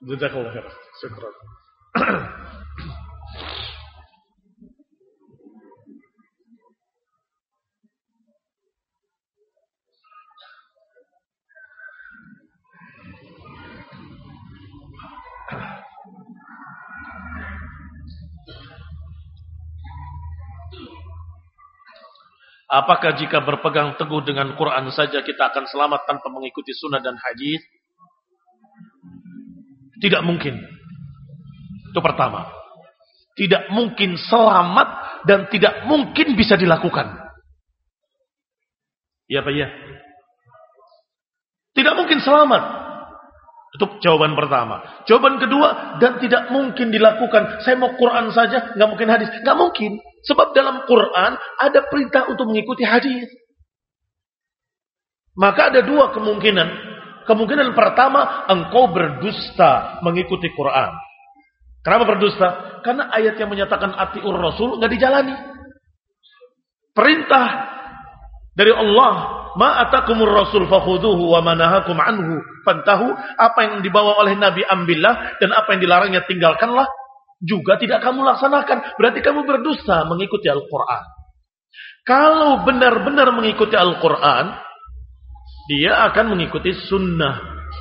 Jazakallahu khairan. Syukran. Apakah jika berpegang teguh dengan Quran saja kita akan selamat tanpa mengikuti sunnah dan hadis? Tidak mungkin. Itu pertama. Tidak mungkin selamat dan tidak mungkin bisa dilakukan. Ya Pak ya? Tidak mungkin selamat. Itu jawaban pertama. Jawaban kedua, dan tidak mungkin dilakukan. Saya mau Quran saja, nggak mungkin hadis. Nggak mungkin. Sebab dalam Quran ada perintah untuk mengikuti hadis. Maka ada dua kemungkinan. Kemungkinan pertama, engkau berdusta mengikuti Quran. Kenapa berdusta? Karena ayat yang menyatakan atiur Rasul nggak dijalani. Perintah dari Allah, ma atakumur rasul fakhuduhu wa manahakum anhu fantahu, apa yang dibawa oleh Nabi ambillah dan apa yang dilarangnya tinggalkanlah, juga tidak kamu laksanakan. Berarti kamu berdusta mengikuti Al-Qur'an. Kalau benar-benar mengikuti Al-Qur'an, dia akan mengikuti sunnah.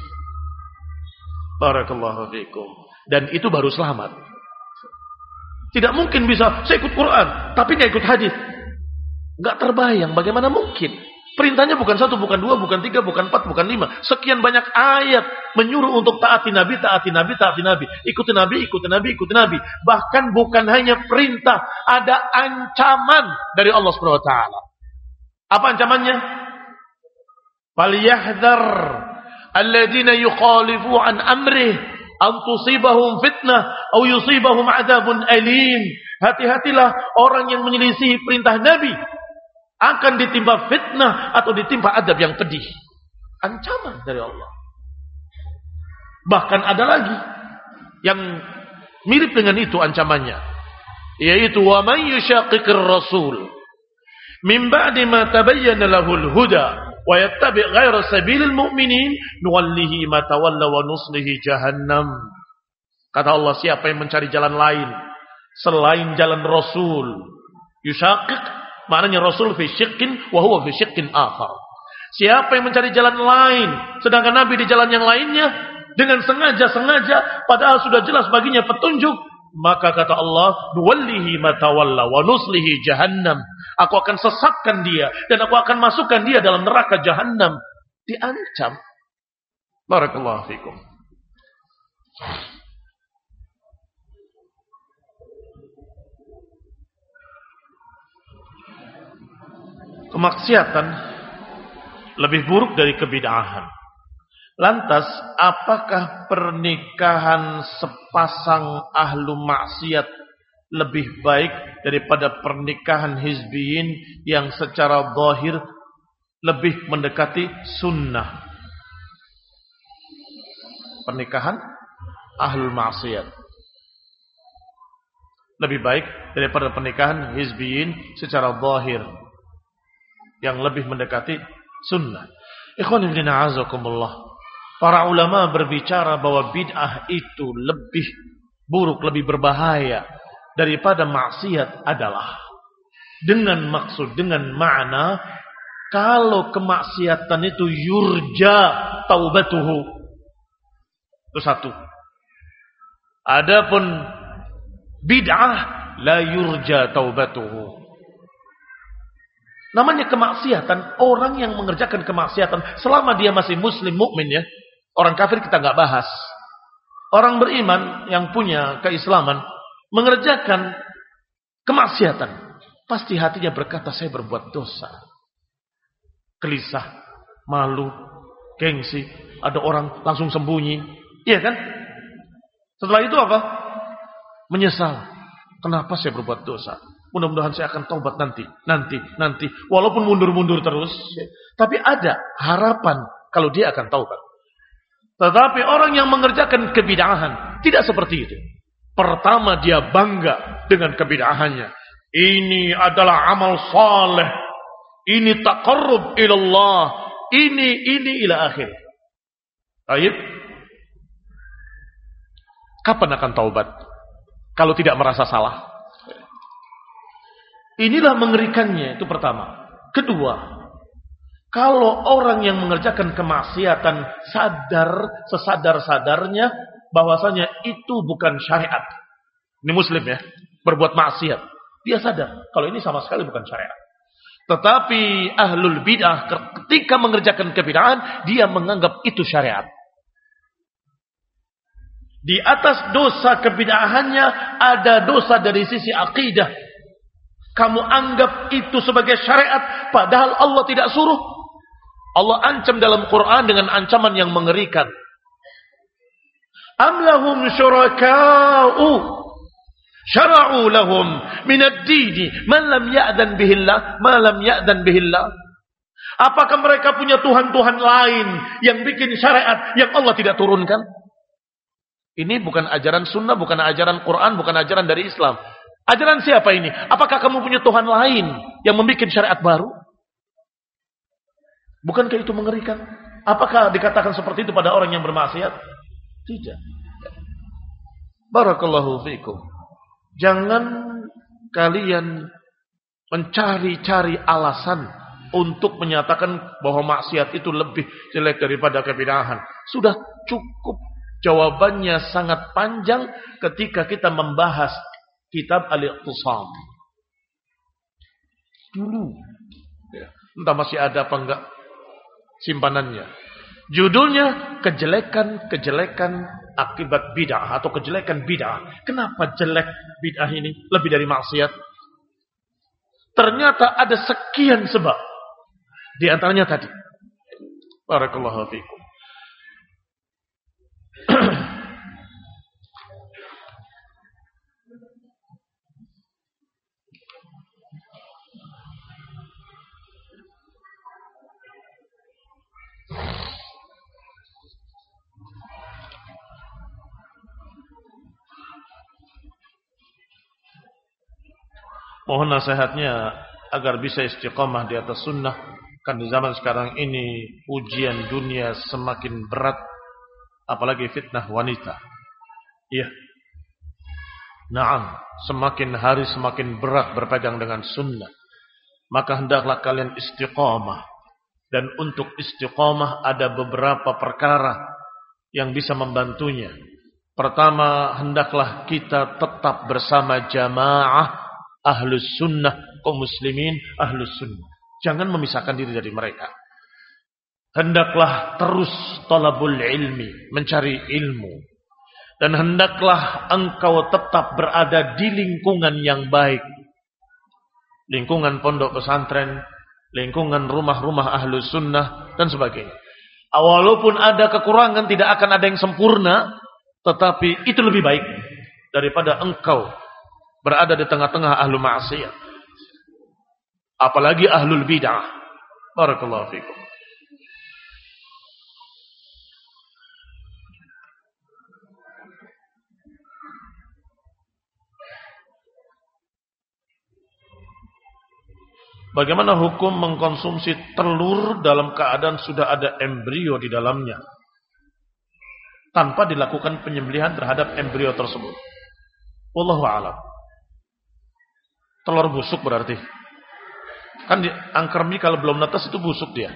Barakallahu fiikum. Dan itu baru selamat. Tidak mungkin bisa saya ikut Quran tapi nggak ikut hadis. Nggak terbayang, bagaimana mungkin? Perintahnya bukan 1, bukan 2, bukan 3, bukan 4, bukan 5. Sekian banyak ayat menyuruh untuk taati Nabi, taati Nabi, taati Nabi. Ikuti Nabi, ikuti Nabi, ikuti Nabi. Bahkan bukan hanya perintah, ada ancaman dari Allah Subhanahu wa taala. Apa ancamannya? Falyahdhar alladziina yukhalifu an amrih an tusibahum fitnah aw yusibahum adzabun alim. Hati-hatilah orang yang menyelisih perintah Nabi akan ditimpa fitnah atau ditimpa adab yang pedih. Ancaman dari Allah. Bahkan ada lagi yang mirip dengan itu ancamannya, yaitu wa man yushaqiqir rasul min ba'di ma tabayyana lahul huda wa yattabi' ghayra sabilil mu'minin nuwallihi ma tawalla wa nuslihi jahannam. Kata Allah, siapa yang mencari jalan lain selain jalan Rasul, yushaqiq maknanya Rasul fi syiqqin wa huwa fi syiqqin akhar. Siapa yang mencari jalan lain sedangkan Nabi di jalan yang lainnya dengan sengaja-sengaja padahal sudah jelas baginya petunjuk, maka kata Allah, nuwallihi ma tawalla wa nuslihi jahannam. Aku akan sesatkan dia dan aku akan masukkan dia dalam neraka jahannam. Diancam. Barakallahu fikum. Kemaksiatan lebih buruk dari kebid'ahan. Lantas, apakah pernikahan sepasang ahlu maksiat lebih baik daripada pernikahan hizbiyin yang secara zahir lebih mendekati sunnah? Pernikahan ahlu maksiat lebih baik daripada pernikahan hizbiyin secara zahir yang lebih mendekati sunnah. Ikhwan fillah a'azakumullah. Para ulama berbicara bahwa bid'ah itu lebih buruk, lebih berbahaya daripada maksiat adalah dengan maksud, dengan makna kalau kemaksiatan itu yurja taubatuhu. Itu satu. Adapun bid'ah la yurja taubatuhu. Namanya kemaksiatan, orang yang mengerjakan kemaksiatan selama dia masih muslim mukmin ya. Orang kafir kita enggak bahas. Orang beriman yang punya keislaman mengerjakan kemaksiatan, pasti hatinya berkata saya berbuat dosa. Gelisah, malu, gengsi, ada orang langsung sembunyi. Iya kan? Setelah itu apa? Menyesal. Kenapa saya berbuat dosa? Mudah-mudahan saya akan taubat nanti. Walaupun mundur-mundur terus, tapi ada harapan kalau dia akan taubat. Tetapi orang yang mengerjakan kebid'ahan tidak seperti itu. Pertama dia bangga dengan kebid'ahannya. Ini adalah amal saleh. Ini taqarrub ilallah. Ini ila akhir. Baik. Kapan akan taubat? Kalau tidak merasa salah. Inilah mengerikannya, itu pertama. Kedua, kalau orang yang mengerjakan kemaksiatan sesadar-sadarnya bahwasanya itu bukan syariat. Ini muslim ya, berbuat maksiat. Dia sadar kalau ini sama sekali bukan syariat. Tetapi ahlul bid'ah ketika mengerjakan kebid'ahan, dia menganggap itu syariat. Di atas dosa kebid'ahannya ada dosa dari sisi akidah. Kamu anggap itu sebagai syariat padahal Allah tidak suruh. Allah ancam dalam Quran dengan ancaman yang mengerikan. Am lahum syuraka'u syara'u lahum min ad-din man lam ya'dan bihillah ma lam ya'dan bihillah. Apakah mereka punya tuhan-tuhan lain yang bikin syariat yang Allah tidak turunkan? Ini bukan ajaran sunnah, bukan ajaran Quran, bukan ajaran dari Islam. Ajaran siapa ini? Apakah kamu punya Tuhan lain yang membuat syariat baru? Bukankah itu mengerikan? Apakah dikatakan seperti itu pada orang yang bermaksiat? Tidak. Barakallahu fiikum. Jangan kalian mencari-cari alasan untuk menyatakan bahwa maksiat itu lebih jelek daripada kebid'ahan. Sudah cukup. Jawabannya sangat panjang ketika kita membahas kitab Al-Iqtisam. Dulu. Ya, entah masih ada apa enggak simpanannya. Judulnya kejelekan-kejelekan akibat bid'ah atau kejelekan bid'ah. Kenapa jelek bid'ah ini lebih dari maksiat? Ternyata ada sekian sebab. Di antaranya tadi. Barakallahu fiikum. Mohon nasihatnya agar bisa istiqamah di atas sunnah. Kan di zaman sekarang ini ujian dunia semakin berat, apalagi fitnah wanita. Iya. Naam, semakin hari semakin berat berpegang dengan sunnah. Maka hendaklah kalian istiqamah. Dan untuk istiqamah ada beberapa perkara yang bisa membantunya. Pertama, hendaklah kita tetap bersama jamaah ahlus sunnah, kaum muslimin ahlus sunnah. Jangan memisahkan diri dari mereka. Hendaklah terus talabul ilmi, mencari ilmu. Dan hendaklah engkau tetap berada di lingkungan yang baik. Lingkungan pondok pesantren, lingkungan rumah-rumah ahlus sunnah, dan sebagainya. Walaupun ada kekurangan, tidak akan ada yang sempurna, tetapi itu lebih baik daripada engkau berada di tengah-tengah ahlu maksiat. Apalagi ahlul bid'ah. Barakallahu fikum. Bagaimana hukum mengkonsumsi telur dalam keadaan sudah ada embrio di dalamnya tanpa dilakukan penyembelihan terhadap embrio tersebut? Wallahu a'lam. Telur busuk berarti. Kan angker mie kalau belum netes itu busuk dia.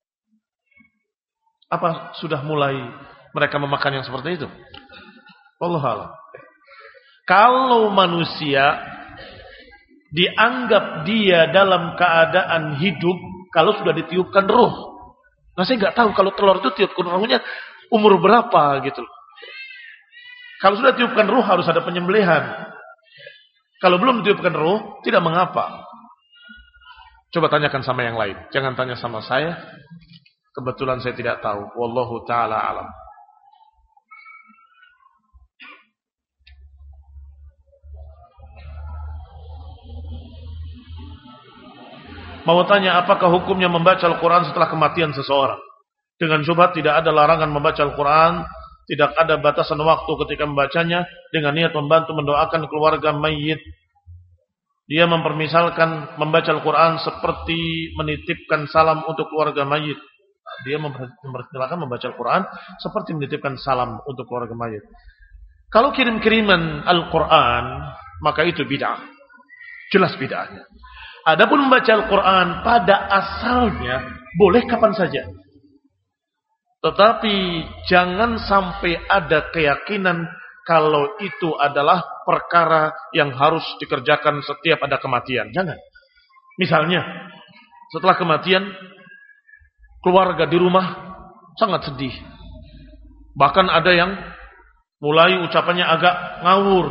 Apa sudah mulai mereka memakan yang seperti itu? Wallahu a'lam. Kalau manusia dianggap dia dalam keadaan hidup kalau sudah ditiupkan ruh. Nah, saya nggak tahu kalau telur itu tiupkan ruhnya umur berapa gitu. Kalau sudah tiupkan ruh harus ada penyembelihan. Kalau belum ditiupkan ruh tidak mengapa. Coba tanyakan sama yang lain. Jangan tanya sama saya. Kebetulan saya tidak tahu. Wallahu ta'ala alam. Mau tanya, apakah hukumnya membaca Al-Quran setelah kematian seseorang? Dengan syubhat tidak ada larangan membaca Al-Quran, tidak ada batasan waktu ketika membacanya, dengan niat membantu mendoakan keluarga mayit. Dia mempermisalkan membaca Al-Quran seperti menitipkan salam untuk keluarga mayit. Dia mempermisalkan membaca Al-Quran seperti menitipkan salam untuk keluarga mayit. Kalau kirim-kiriman Al-Quran, maka itu bid'ah. Jelas bid'ahnya. Adapun membaca Al-Quran pada asalnya boleh kapan saja. Tetapi jangan sampai ada keyakinan kalau itu adalah perkara yang harus dikerjakan setiap ada kematian. Jangan. Misalnya, setelah kematian, keluarga di rumah sangat sedih. Bahkan ada yang mulai ucapannya agak ngawur.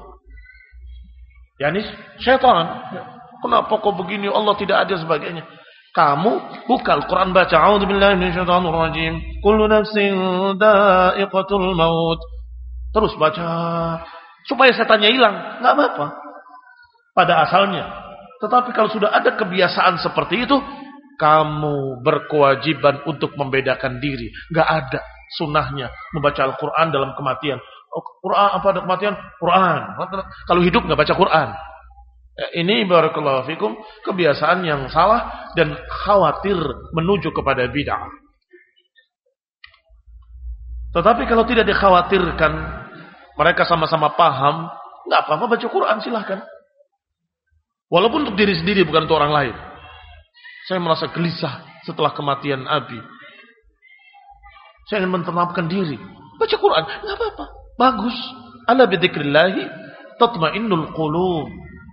Yani syaitan. Kenapa kok begini? Allah tidak ada sebagainya. Kamu buka Al-Quran baca. A'udzubillahi minasyaitonirrajim. Kullu nafsin dha'iqatul maut. Terus baca. Supaya setannya hilang. Nggak apa-apa. Pada asalnya. Tetapi kalau sudah ada kebiasaan seperti itu, kamu berkewajiban untuk membedakan diri. Nggak ada sunnahnya membaca Al-Quran dalam kematian. Quran apa ada kematian? Quran. Kalau hidup nggak baca Quran. Ini barakallahu fikum kebiasaan yang salah dan khawatir menuju kepada bid'ah. Tetapi kalau tidak dikhawatirkan, mereka sama-sama paham, nggak apa-apa baca Quran, silahkan. Walaupun untuk diri sendiri bukan untuk orang lain. Saya merasa gelisah setelah kematian Abi. Saya ingin menenangkan diri. Baca Quran, nggak apa-apa, bagus. Ala bidzikrillahi tatmainnul qulub.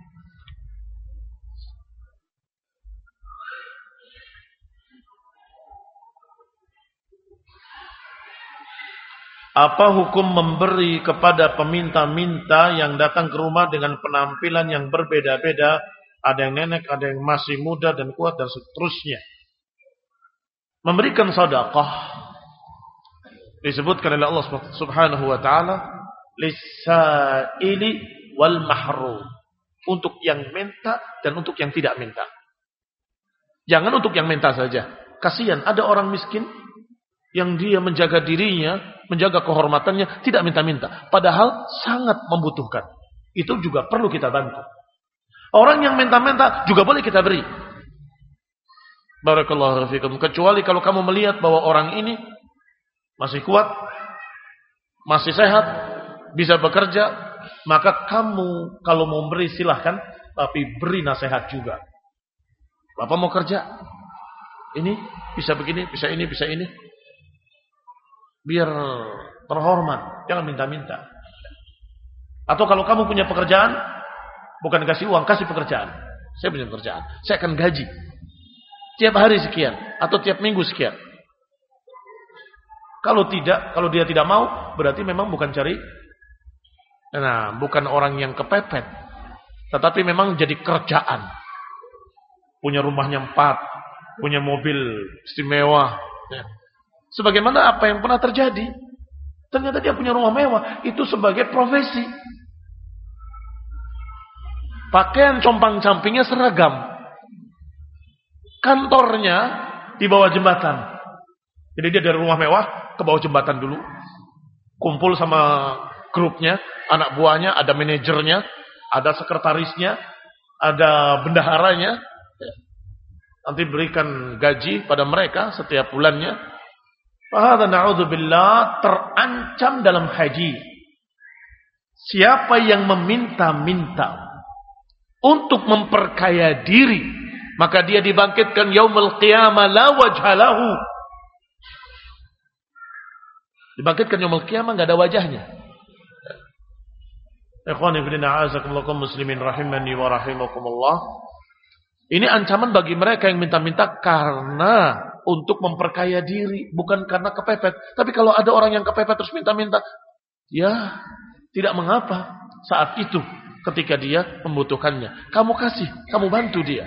Apa hukum memberi kepada peminta-minta yang datang ke rumah dengan penampilan yang berbeda-beda? Ada yang nenek, ada yang masih muda dan kuat dan seterusnya. Memberikan sedekah disebutkan oleh Allah Subhanahu wa taala lis-sa'ili wal mahrum. Untuk yang minta dan untuk yang tidak minta. Jangan untuk yang minta saja. Kasihan ada orang miskin yang dia menjaga dirinya, menjaga kehormatannya, tidak minta-minta. Padahal sangat membutuhkan. Itu juga perlu kita bantu. Orang yang minta-minta juga boleh kita beri. Barakallahu fikum. Kecuali kalau kamu melihat bahwa orang ini masih kuat, masih sehat, bisa bekerja, maka kamu kalau mau beri silahkan, tapi beri nasihat juga. Bapak mau kerja, ini bisa begini, bisa ini, bisa ini. Biar terhormat, jangan minta-minta. Atau kalau kamu punya pekerjaan, bukan kasih uang, kasih pekerjaan. Saya punya pekerjaan, saya akan gaji tiap hari sekian atau tiap minggu sekian. Kalau tidak, kalau dia tidak mau, berarti memang bukan cari. Nah, bukan orang yang kepepet, tetapi memang jadi kerjaan. Punya rumahnya 4, punya mobil istimewa. Ya. Sebagaimana apa yang pernah terjadi. Ternyata dia punya rumah mewah. Itu sebagai profesi. Pakaian compang-campingnya seragam. Kantornya di bawah jembatan. Jadi dia dari rumah mewah ke bawah jembatan dulu. Kumpul sama grupnya, anak buahnya, ada manajernya, ada sekretarisnya, ada bendaharanya. Nanti berikan gaji pada mereka setiap bulannya. Fahadha na'udzubillah terancam dalam haji. Siapa yang meminta-minta untuk memperkaya diri, maka dia dibangkitkan yaumul qiyamah la wajha lahu. Dibangkitkan yaumul qiyamah enggak ada wajahnya. Ikhwani fillah a'azakumullah muslimin rahimani wa rahimakumullah. Ini ancaman bagi mereka yang minta-minta karena untuk memperkaya diri, bukan karena kepepet. Tapi kalau ada orang yang kepepet terus minta-minta, ya tidak mengapa saat itu ketika dia membutuhkannya. Kamu kasih, kamu bantu dia.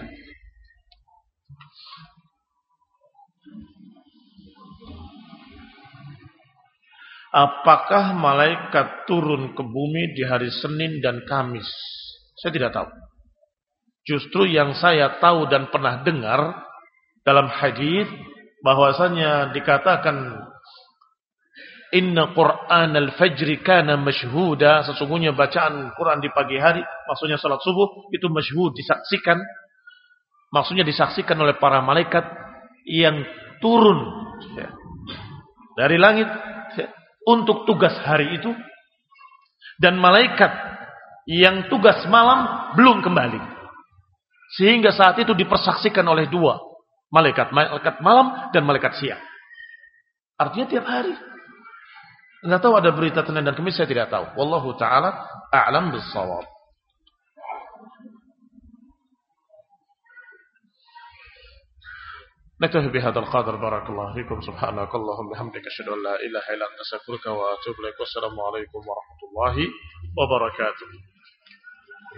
Apakah malaikat turun ke bumi di hari Senin dan Kamis? Saya tidak tahu. Justru yang saya tahu dan pernah dengar dalam hadis bahwasanya dikatakan inna Qur'an al-fajri kana mashhuda, sesungguhnya bacaan Quran di pagi hari, maksudnya salat subuh itu masyhud, disaksikan. Maksudnya disaksikan oleh para malaikat yang turun dari langit untuk tugas hari itu. Dan malaikat yang tugas malam belum kembali. Sehingga saat itu dipersaksikan oleh dua malaikat. Malaikat malam dan malaikat siang. Artinya tiap hari. Nggak tahu ada berita Senin dan Kamis, saya tidak tahu. Wallahu ta'ala a'lam bis-shawab. نكتفي بهذا القدر بارك الله فيكم سبحانك اللهم وبحمدك أشهد أن لا إله إلا أنت أستغفرك وأتوب إليك والسلام عليكم ورحمة الله وبركاته